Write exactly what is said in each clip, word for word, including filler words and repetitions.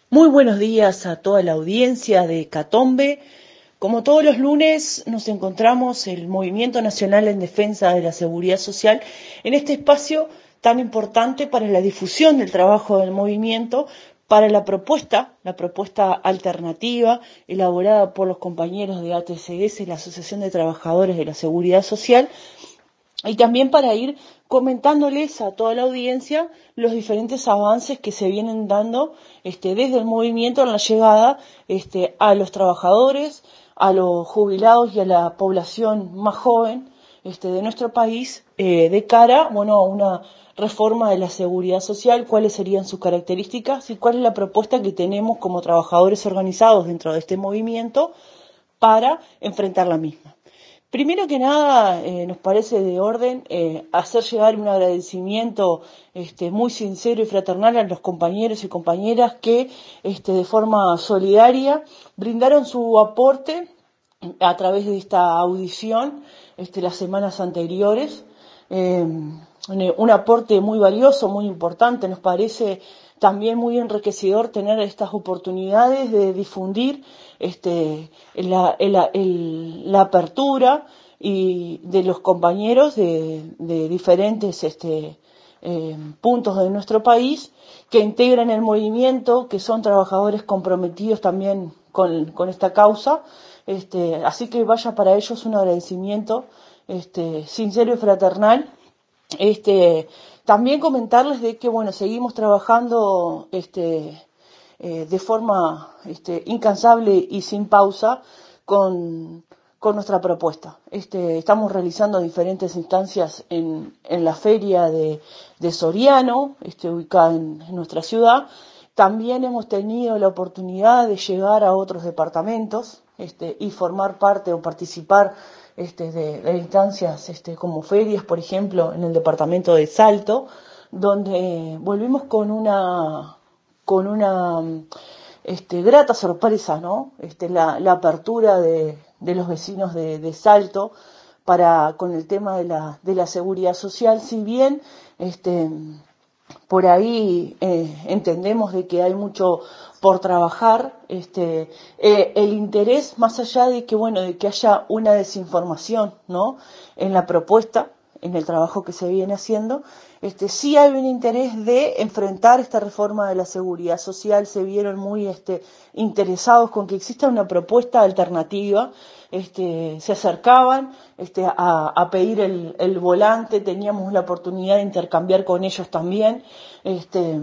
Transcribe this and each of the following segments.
Muy buenos días a toda la audiencia de Catombe. Como todos los lunes nos encontramos el Movimiento Nacional en Defensa de la Seguridad Social en este espacio tan importante para la difusión del trabajo del movimiento, para la propuesta, la propuesta alternativa elaborada por los compañeros de A T C S, la Asociación de Trabajadores de la Seguridad Social, y también para ir comentándoles a toda la audiencia los diferentes avances que se vienen dando este, desde el movimiento en la llegada este, a los trabajadores, a los jubilados y a la población más joven este, de nuestro país eh, de cara bueno, a una reforma de la seguridad social, cuáles serían sus características y cuál es la propuesta que tenemos como trabajadores organizados dentro de este movimiento para enfrentar la misma. Primero que nada, eh, nos parece de orden eh, hacer llegar un agradecimiento este, muy sincero y fraternal a los compañeros y compañeras que este, de forma solidaria brindaron su aporte a través de esta audición este, las semanas anteriores. Eh, un aporte muy valioso, muy importante, nos parece también muy enriquecedor tener estas oportunidades de difundir este, la, la, el, la apertura y de los compañeros de, de diferentes este, eh, puntos de nuestro país que integran el movimiento, que son trabajadores comprometidos también con, con esta causa. Este, así que vaya para ellos un agradecimiento este, sincero y fraternal. Este, también comentarles de que bueno seguimos trabajando este, eh, de forma este, incansable y sin pausa con, con nuestra propuesta. Este, estamos realizando diferentes instancias en, en la feria de, de Soriano, este, ubicada en, en nuestra ciudad. También hemos tenido la oportunidad de llegar a otros departamentos este, y formar parte o participar este, de, de instancias este, como ferias, por ejemplo, en el departamento de Salto, donde volvimos con una con una este, grata sorpresa, ¿no? Este, la, la apertura de, de los vecinos de, de Salto para con el tema de la, de la seguridad social, si bien este, por ahí eh, entendemos de que hay mucho por trabajar, este, eh, el interés más allá de que bueno de que haya una desinformación, ¿no? En la propuesta, en el trabajo que se viene haciendo, este, sí hay un interés de enfrentar esta reforma de la seguridad social. Se vieron muy este, interesados con que exista una propuesta alternativa. Este, se acercaban este, a, a pedir el, el volante, teníamos la oportunidad de intercambiar con ellos también. Este,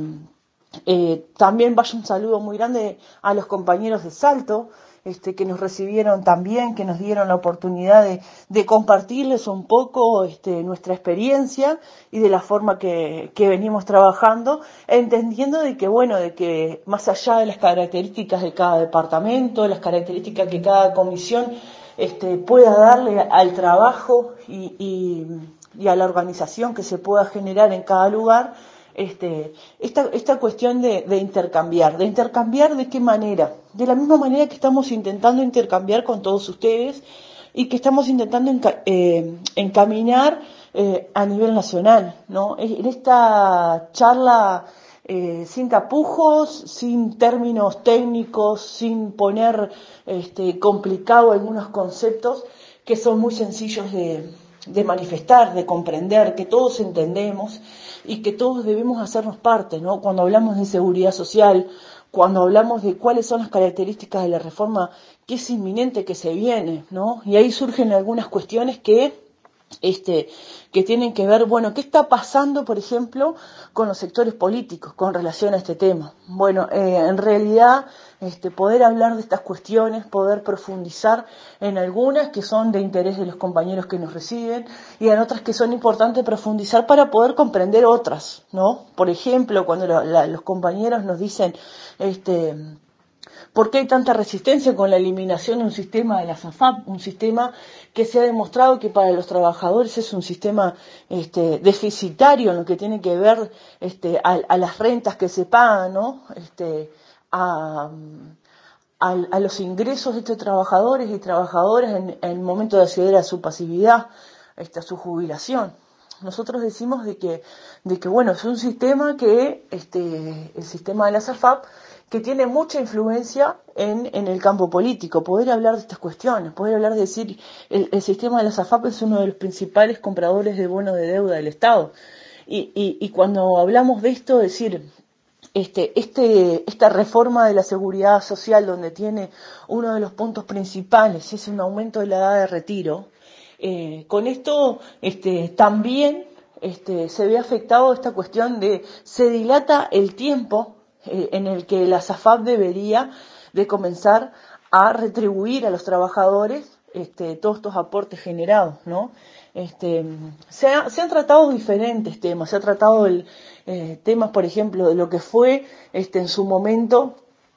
eh, también vaya un saludo muy grande a los compañeros de Salto, este, que nos recibieron también, que nos dieron la oportunidad de, de compartirles un poco este, nuestra experiencia y de la forma que, que venimos trabajando, entendiendo de que, bueno, de que más allá de las características de cada departamento, las características que cada comisión este, pueda darle al trabajo y, y, y a la organización que se pueda generar en cada lugar, Este, esta, esta cuestión de, de intercambiar, de intercambiar de qué manera, de la misma manera que estamos intentando intercambiar con todos ustedes y que estamos intentando enca, eh, encaminar eh, a nivel nacional, ¿no? En esta charla eh, sin tapujos, sin términos técnicos, sin poner este, complicado algunos conceptos que son muy sencillos de, de manifestar, de comprender, que todos entendemos y que todos debemos hacernos parte, ¿no? Cuando hablamos de seguridad social, cuando hablamos de cuáles son las características de la reforma que es inminente, que se viene, ¿no? Y ahí surgen algunas cuestiones que este que tienen que ver, bueno, ¿qué está pasando, por ejemplo, con los sectores políticos con relación a este tema? Bueno, eh, en realidad, este, poder hablar de estas cuestiones, poder profundizar en algunas que son de interés de los compañeros que nos reciben y en otras que son importantes profundizar para poder comprender otras, ¿no? Por ejemplo, cuando la, la, los compañeros nos dicen, este, ¿por qué hay tanta resistencia con la eliminación de un sistema de la SAFAP? Un sistema que se ha demostrado que para los trabajadores es un sistema este, deficitario en lo que tiene que ver este, a, a las rentas que se pagan, ¿no? Este, a, a, a los ingresos de estos trabajadores y trabajadoras en, en el momento de acceder a su pasividad, este, a su jubilación. nosotros decimos de que, de que bueno, es un sistema que, este, el sistema de las A F A P, que tiene mucha influencia en, en el campo político, poder hablar de estas cuestiones, poder hablar de decir, el, el sistema de las A F A P es uno de los principales compradores de bonos de deuda del Estado. Y, y, y cuando hablamos de esto, decir, este, este, esta reforma de la seguridad social, donde tiene uno de los puntos principales, es un aumento de la edad de retiro, eh, con esto este, también este, se ve afectado esta cuestión de, se dilata el tiempo eh, en el que la S A F A P debería de comenzar a retribuir a los trabajadores este, todos estos aportes generados, ¿no? Este, se, ha, se han tratado diferentes temas, se ha tratado el, eh, temas, por ejemplo, de lo que fue este, en su momento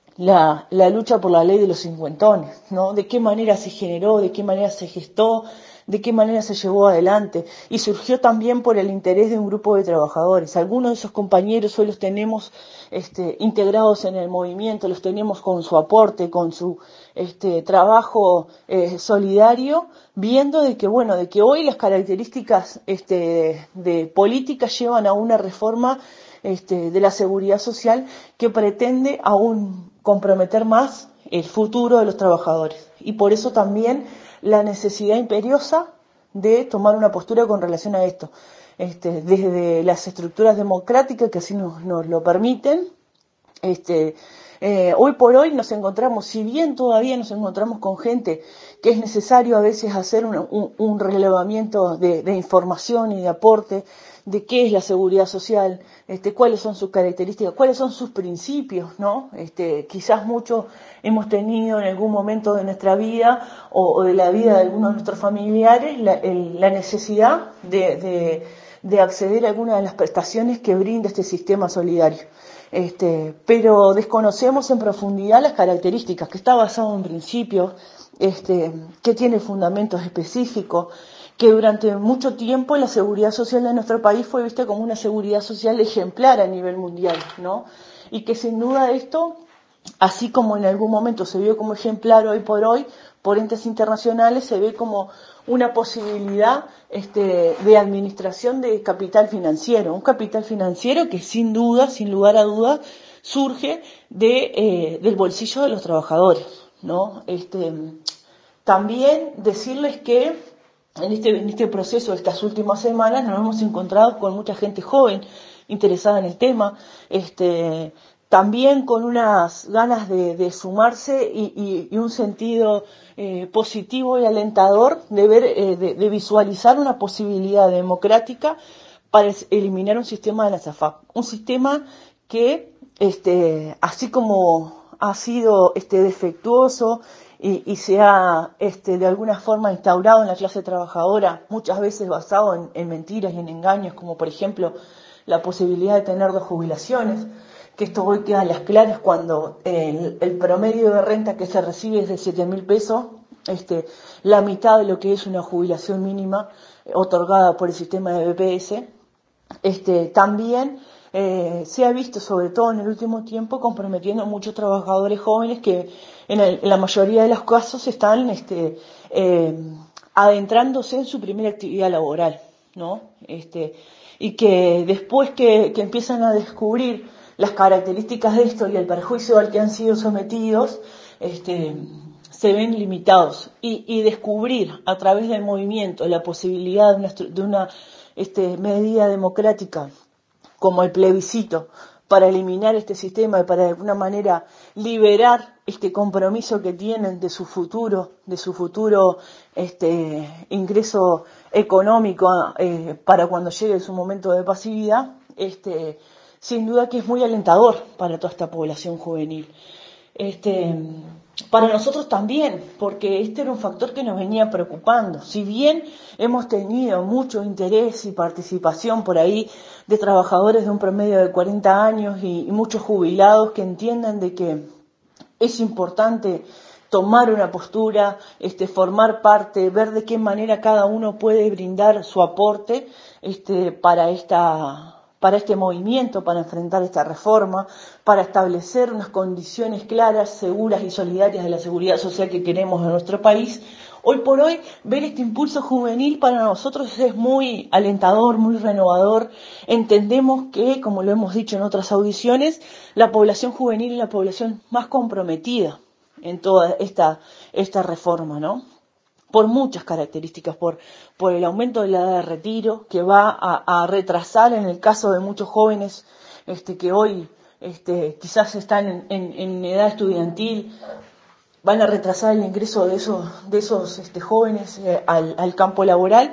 la, la lucha por la ley de los cincuentones, ¿no? De qué manera se generó, de qué manera se gestó, de qué manera se llevó adelante, y surgió también por el interés de un grupo de trabajadores. Algunos de esos compañeros hoy los tenemos este, integrados en el movimiento, los tenemos con su aporte, con su este, trabajo eh, solidario, viendo de que bueno, de que hoy las características este, de política llevan a una reforma este, de la seguridad social que pretende aún comprometer más el futuro de los trabajadores. Y por eso también la necesidad imperiosa de tomar una postura con relación a esto, este, desde las estructuras democráticas que así nos, nos lo permiten. Este, eh, hoy por hoy nos encontramos, si bien todavía nos encontramos con gente que es necesario a veces hacer un, un, un relevamiento de, de información y de aporte de qué es la seguridad social, este, cuáles son sus características, cuáles son sus principios, ¿no? Este, quizás muchos hemos tenido en algún momento de nuestra vida o, o de la vida de algunos de nuestros familiares la, el, la necesidad de, de, de acceder a alguna de las prestaciones que brinda este sistema solidario. Este, pero desconocemos en profundidad las características, que está basado en principios, este, que tiene fundamentos específicos, que durante mucho tiempo la seguridad social de nuestro país fue vista como una seguridad social ejemplar a nivel mundial, ¿no? Y que sin duda esto, así como en algún momento se vio como ejemplar hoy por hoy, por entes internacionales, se ve como una posibilidad este, de administración de capital financiero, un capital financiero que sin duda, sin lugar a duda, surge de, eh, del bolsillo de los trabajadores, ¿no? Este, también decirles que en este, en este proceso de estas últimas semanas nos hemos encontrado con mucha gente joven interesada en el tema, este, también con unas ganas de, de sumarse y, y, y un sentido eh, positivo y alentador de ver, eh, de, de visualizar una posibilidad democrática para eliminar un sistema de la S A F A P, un sistema que, este, así como ha sido este, defectuoso y, y se ha este, de alguna forma instaurado en la clase trabajadora, muchas veces basado en, en mentiras y en engaños, como por ejemplo la posibilidad de tener dos jubilaciones, que esto hoy queda a las claras cuando el, el promedio de renta que se recibe es de siete mil pesos, este, la mitad de lo que es una jubilación mínima otorgada por el sistema de B P S. Este, también eh, se ha visto, sobre todo en el último tiempo, comprometiendo a muchos trabajadores jóvenes que en, el, en la mayoría de los casos están este, eh, adentrándose en su primera actividad laboral, ¿no? Este, y que después que, que empiezan a descubrir las características de esto y el perjuicio al que han sido sometidos, este, se ven limitados. Y, y descubrir a través del movimiento la posibilidad de una, de una este, medida democrática como el plebiscito para eliminar este sistema y para de alguna manera liberar este compromiso que tienen de su futuro, de su futuro este, ingreso económico eh, para cuando llegue su momento de pasividad, este, sin duda que es muy alentador para toda esta población juvenil. Este, para nosotros también, porque este era un factor que nos venía preocupando. Si bien hemos tenido mucho interés y participación por ahí de trabajadores de un promedio de cuarenta años y, y muchos jubilados que entiendan de que es importante tomar una postura, este, formar parte, ver de qué manera cada uno puede brindar su aporte este, para esta para este movimiento, para enfrentar esta reforma, para establecer unas condiciones claras, seguras y solidarias de la seguridad social que queremos en nuestro país. Hoy por hoy, ver este impulso juvenil para nosotros es muy alentador, muy renovador. Entendemos que, como lo hemos dicho en otras audiciones, la población juvenil es la población más comprometida en toda esta, esta reforma, ¿no? Por muchas características, por, por el aumento de la edad de retiro, que va a, a retrasar en el caso de muchos jóvenes este, que hoy este, quizás están en, en, en edad estudiantil, van a retrasar el ingreso de esos, de esos este, jóvenes eh, al, al campo laboral.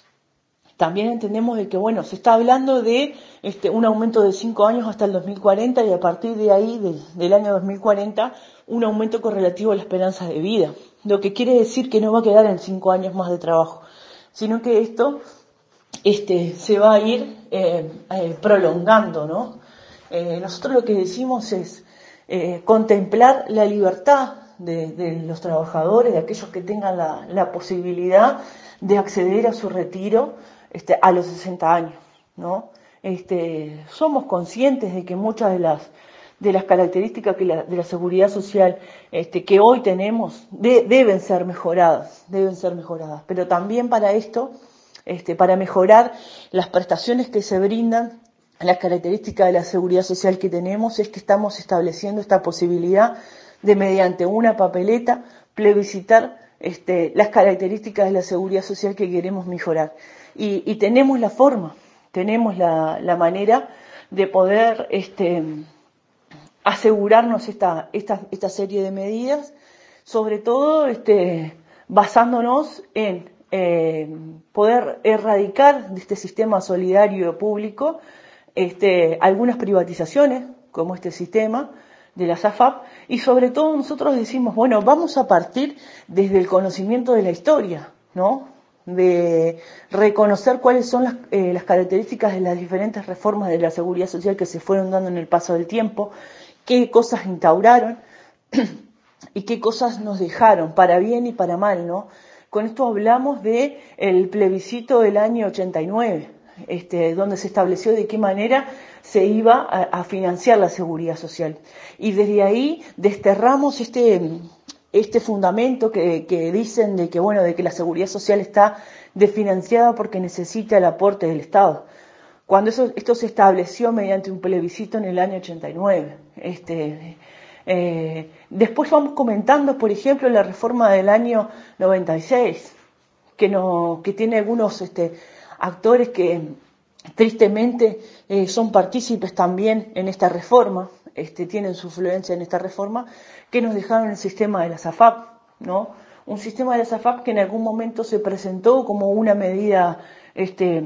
También entendemos de que, bueno, se está hablando de este, un aumento de cinco años hasta el dos mil cuarenta y a partir de ahí, de, del año dos mil cuarenta, un aumento correlativo a la esperanza de vida. Lo que quiere decir que no va a quedar en cinco años más de trabajo, sino que esto este, se va a ir eh, eh, prolongando, ¿no? Eh, nosotros lo que decimos es eh, contemplar la libertad de, de los trabajadores, de aquellos que tengan la, la posibilidad de acceder a su retiro este, a los sesenta años, ¿no? Este, somos conscientes de que muchas de las de las características que la, de la seguridad social este, que hoy tenemos de, deben ser mejoradas, deben ser mejoradas, pero también para esto, este, para mejorar las prestaciones que se brindan, las características de la seguridad social que tenemos, es que estamos estableciendo esta posibilidad de, mediante una papeleta, plebiscitar este, las características de la seguridad social que queremos mejorar. Y, y tenemos la forma, tenemos la, la manera de poder este, asegurarnos esta, esta, esta serie de medidas, sobre todo este, basándonos en eh, poder erradicar de este sistema solidario público este, algunas privatizaciones, como este sistema de la SAFAP, y sobre todo nosotros decimos, bueno, vamos a partir desde el conocimiento de la historia, ¿no? De reconocer cuáles son las, eh, las características de las diferentes reformas de la seguridad social que se fueron dando en el paso del tiempo, qué cosas instauraron y qué cosas nos dejaron, para bien y para mal, ¿no? Con esto hablamos de el plebiscito del año ochenta y nueve, este, donde se estableció de qué manera se iba a, a financiar la seguridad social. Y desde ahí desterramos este, este fundamento que, que dicen de que, bueno, de que la seguridad social está desfinanciada porque necesita el aporte del Estado. Cuando eso, esto se estableció mediante un plebiscito en el año ochenta y nueve. Este, eh, después vamos comentando, por ejemplo, la reforma del año noventa y seis, que, no, que tiene algunos este, actores que tristemente eh, son partícipes también en esta reforma, este, tienen su influencia en esta reforma, que nos dejaron el sistema de la SAFAP, ¿no? Un sistema de la SAFAP que en algún momento se presentó como una medida este,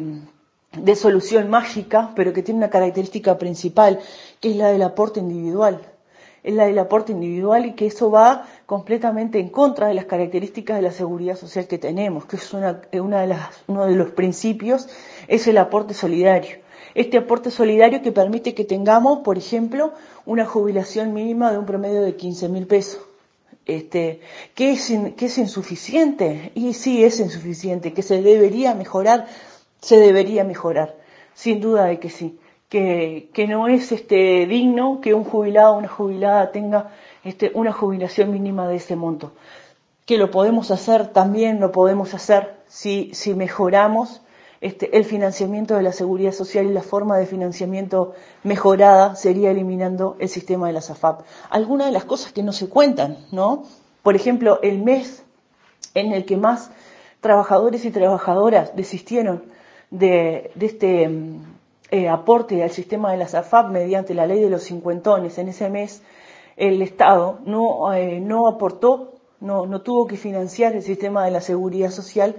de solución mágica, pero que tiene una característica principal, que es la del aporte individual. Es la del aporte individual y que eso va completamente en contra de las características de la seguridad social que tenemos, que es una, una de las, uno de los principios, es el aporte solidario. Este aporte solidario que permite que tengamos, por ejemplo, una jubilación mínima de un promedio de quince mil pesos. Este, que es, que es insuficiente, y sí es insuficiente, que se debería mejorar, se debería mejorar, sin duda de que sí. Que, que no es este, digno que un jubilado o una jubilada tenga este, una jubilación mínima de ese monto. Que lo podemos hacer, también lo podemos hacer si, si mejoramos este, el financiamiento de la seguridad social, y la forma de financiamiento mejorada sería eliminando el sistema de la SAFAP. Algunas de las cosas que no se cuentan, ¿no? Por ejemplo, el mes en el que más trabajadores y trabajadoras desistieron de, de este Eh, aporte al sistema de la SAFAP mediante la ley de los cincuentones. En ese mes el Estado no, eh, no aportó, no, no tuvo que financiar el sistema de la seguridad social,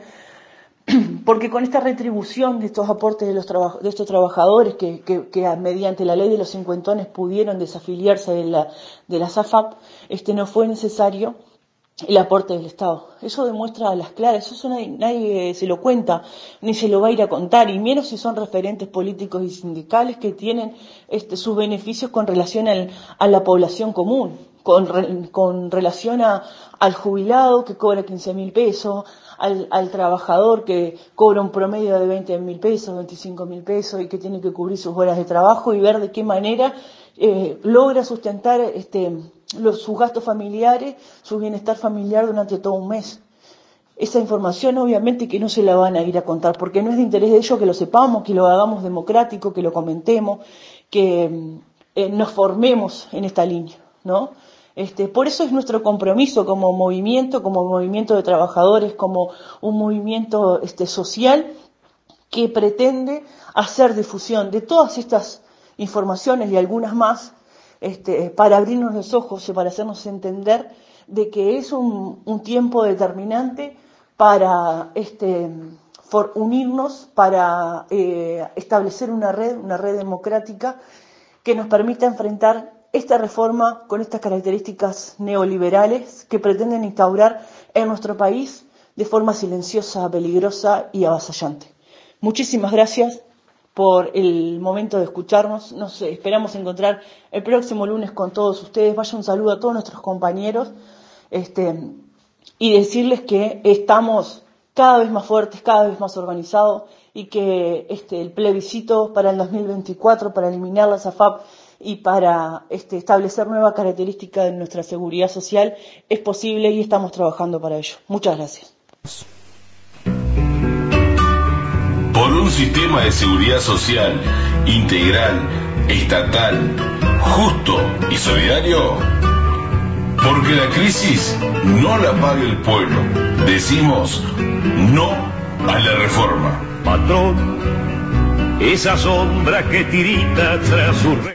porque con esta retribución de estos aportes de, los traba- de estos trabajadores que, que, que mediante la ley de los cincuentones pudieron desafiliarse de la, de la SAFAP, este, no fue necesario el aporte del Estado. Eso demuestra a las claras, eso nadie, nadie se lo cuenta, ni se lo va a ir a contar, y menos si son referentes políticos y sindicales que tienen este, sus beneficios con relación al, a la población común. con, con relación a, al jubilado que cobra quince mil pesos, al, al trabajador que cobra un promedio de veinte mil pesos, veinticinco mil pesos y que tiene que cubrir sus horas de trabajo y ver de qué manera eh, logra sustentar este, los, sus gastos familiares, su bienestar familiar durante todo un mes. Esa información obviamente que no se la van a ir a contar porque no es de interés de ellos que lo sepamos, que lo hagamos democrático, que lo comentemos, que eh, nos formemos en esta línea, ¿no? Este, por eso es nuestro compromiso como movimiento, como movimiento de trabajadores, como un movimiento este, social que pretende hacer difusión de todas estas informaciones y algunas más este, para abrirnos los ojos y para hacernos entender de que es un, un tiempo determinante para este, for unirnos, para eh, establecer una red, una red democrática que nos permita enfrentar esta reforma con estas características neoliberales que pretenden instaurar en nuestro país de forma silenciosa, peligrosa y avasallante. Muchísimas gracias por el momento de escucharnos. Nos esperamos encontrar el próximo lunes con todos ustedes. Vaya un saludo a todos nuestros compañeros este, y decirles que estamos cada vez más fuertes, cada vez más organizados y que este, el plebiscito para el dos mil veinticuatro, para eliminar la SAFAP y para este, establecer nuevas características de nuestra seguridad social es posible y estamos trabajando para ello. Muchas gracias. Por un sistema de seguridad social integral, estatal, justo y solidario. Porque la crisis no la paga el pueblo. Decimos no a la reforma. Patrón, esa sombra que tirita tras su